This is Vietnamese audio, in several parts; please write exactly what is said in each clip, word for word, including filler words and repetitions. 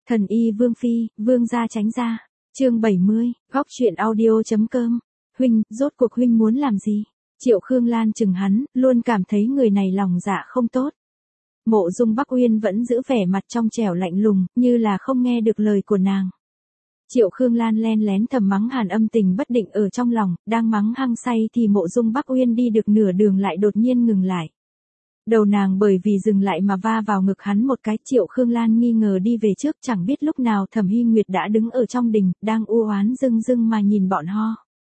Thần y Vương Phi, Vương gia tránh ra. Chương bảy mươi, góc truyện audio.com. Huynh, rốt cuộc huynh muốn làm gì? Triệu Khương Lan chừng hắn, luôn cảm thấy người này lòng dạ không tốt. Mộ Dung Bắc Uyên vẫn giữ vẻ mặt trong trẻo lạnh lùng, như là không nghe được lời của nàng. Triệu Khương Lan len lén thầm mắng Hàn Âm Tình bất định ở trong lòng, đang mắng hăng say thì Mộ Dung Bắc Uyên đi được nửa đường lại đột nhiên ngừng lại. Đầu nàng bởi vì dừng lại mà va vào ngực hắn một cái. Triệu Khương Lan nghi ngờ đi về trước, chẳng biết lúc nào Thẩm Hy Nguyệt đã đứng ở trong đình, đang u oán rưng rưng mà nhìn bọn ho.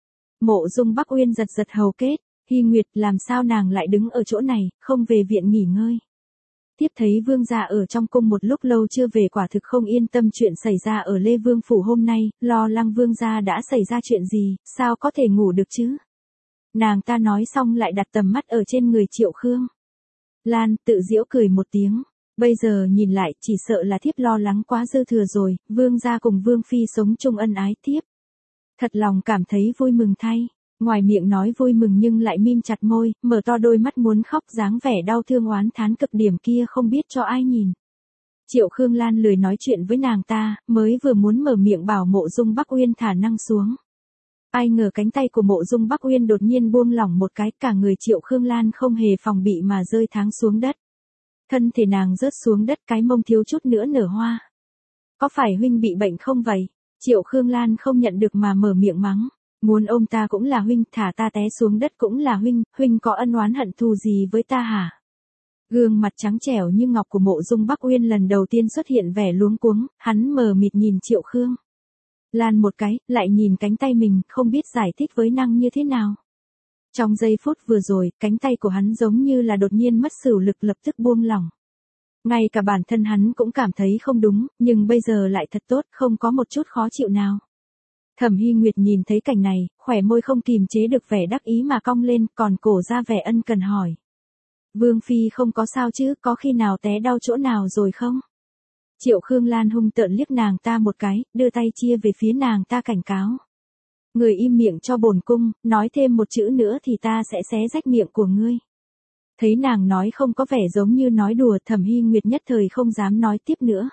Mộ Dung Bắc Uyên giật giật hầu kết, Hy Nguyệt làm sao nàng lại đứng ở chỗ này, không về viện nghỉ ngơi. Tiếp thấy vương gia ở trong cung một lúc lâu chưa về, quả thực không yên tâm chuyện xảy ra ở Lê Vương Phủ hôm nay, lo lắng vương gia đã xảy ra chuyện gì, sao có thể ngủ được chứ. Nàng ta nói xong lại đặt tầm mắt ở trên người Triệu Khương Lan, tự giễu cười một tiếng. Bây giờ nhìn lại, chỉ sợ là thiếp lo lắng quá dư thừa rồi, vương gia cùng vương phi sống chung ân ái thiếp. Thật lòng cảm thấy vui mừng thay. Ngoài miệng nói vui mừng nhưng lại mím chặt môi, mở to đôi mắt muốn khóc, dáng vẻ đau thương oán thán cực điểm kia không biết cho ai nhìn. Triệu Khương Lan lười nói chuyện với nàng ta, mới vừa muốn mở miệng bảo Mộ Dung Bắc Uyên thả năng xuống. Ai ngờ cánh tay của Mộ Dung Bắc Uyên đột nhiên buông lỏng một cái, cả người Triệu Khương Lan không hề phòng bị mà rơi tháng xuống đất. Thân thể nàng rớt xuống đất, cái mông thiếu chút nữa nở hoa. Có phải huynh bị bệnh không vậy? Triệu Khương Lan không nhận được mà mở miệng mắng. Muốn ôm ta cũng là huynh, thả ta té xuống đất cũng là huynh, huynh có ân oán hận thù gì với ta hả? Gương mặt trắng trẻo như ngọc của Mộ Dung Bắc Uyên lần đầu tiên xuất hiện vẻ luống cuống, hắn mờ mịt nhìn Triệu Khương Lan một cái, lại nhìn cánh tay mình, không biết giải thích với năng như thế nào. Trong giây phút vừa rồi, cánh tay của hắn giống như là đột nhiên mất sửu lực, lập tức buông lỏng. Ngay cả bản thân hắn cũng cảm thấy không đúng, nhưng bây giờ lại thật tốt, không có một chút khó chịu nào. Thẩm Hy Nguyệt nhìn thấy cảnh này, khỏe môi không kìm chế được vẻ đắc ý mà cong lên, còn cổ ra vẻ ân cần hỏi. Vương Phi không có sao chứ, có khi nào té đau chỗ nào rồi không? Triệu Khương Lan hung tợn liếc nàng ta một cái, đưa tay chia về phía nàng ta cảnh cáo. Người im miệng cho bổn cung, nói thêm một chữ nữa thì ta sẽ xé rách miệng của ngươi. Thấy nàng nói không có vẻ giống như nói đùa, Thẩm Hy Nguyệt nhất thời không dám nói tiếp nữa.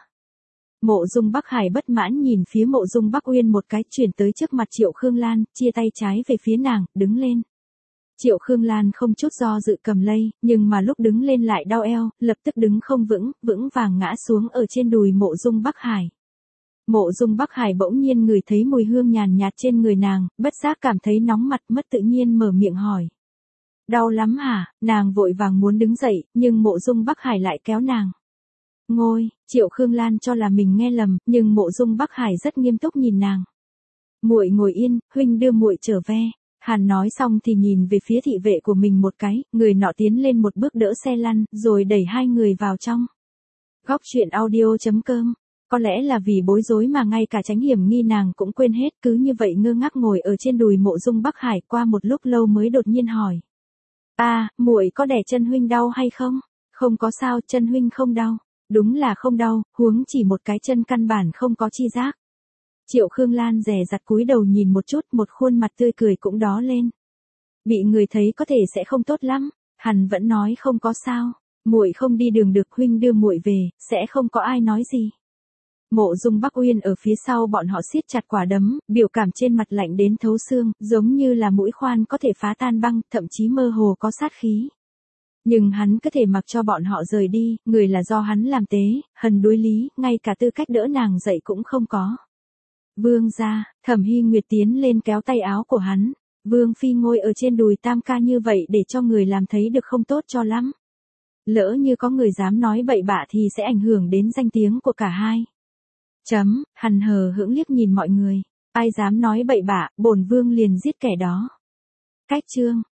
Mộ Dung Bắc Hải bất mãn nhìn phía Mộ Dung Bắc Uyên một cái, chuyển tới trước mặt Triệu Khương Lan, chia tay trái về phía nàng, đứng lên. Triệu Khương Lan không chút do dự cầm lây, nhưng mà lúc đứng lên lại đau eo, lập tức đứng không vững, vững vàng ngã xuống ở trên đùi Mộ Dung Bắc Hải. Mộ Dung Bắc Hải bỗng nhiên ngửi thấy mùi hương nhàn nhạt trên người nàng, bất giác cảm thấy nóng mặt, mất tự nhiên mở miệng hỏi. Đau lắm hả? Nàng vội vàng muốn đứng dậy, nhưng Mộ Dung Bắc Hải lại kéo nàng. Ngồi. Triệu Khương Lan cho là mình nghe lầm, nhưng Mộ Dung Bắc Hải rất nghiêm túc nhìn nàng. Muội ngồi yên, huynh đưa muội trở về. Hàn nói xong thì nhìn về phía thị vệ của mình một cái, người nọ tiến lên một bước đỡ xe lăn, rồi đẩy hai người vào trong. Góc truyện audio.com. Có lẽ là vì bối rối mà ngay cả tránh hiểm nghi nàng cũng quên hết, cứ như vậy ngơ ngác ngồi ở trên đùi Mộ Dung Bắc Hải, qua một lúc lâu mới đột nhiên hỏi. À, muội có đẻ chân huynh đau hay không? Không có sao, chân huynh không đau. Đúng là không đau, huống chỉ một cái chân căn bản không có chi giác. Triệu Khương Lan dè dặt cúi đầu nhìn một chút, một khuôn mặt tươi cười cũng đó lên. Bị người thấy có thể sẽ không tốt lắm, hắn vẫn nói không có sao, muội không đi đường được, huynh đưa muội về, sẽ không có ai nói gì. Mộ Dung Bắc Uyên ở phía sau bọn họ siết chặt quả đấm, biểu cảm trên mặt lạnh đến thấu xương, giống như là mũi khoan có thể phá tan băng, thậm chí mơ hồ có sát khí. Nhưng hắn có thể mặc cho bọn họ rời đi, người là do hắn làm tế, hần đối lý, ngay cả tư cách đỡ nàng dậy cũng không có. Vương gia, Thẩm Hy Nguyệt tiến lên kéo tay áo của hắn. Vương Phi ngồi ở trên đùi tam ca như vậy để cho người làm thấy được không tốt cho lắm. Lỡ như có người dám nói bậy bạ thì sẽ ảnh hưởng đến danh tiếng của cả hai. Chấm, hằn hờ hững liếc nhìn mọi người. Ai dám nói bậy bạ, bổn vương liền giết kẻ đó. Cách chương.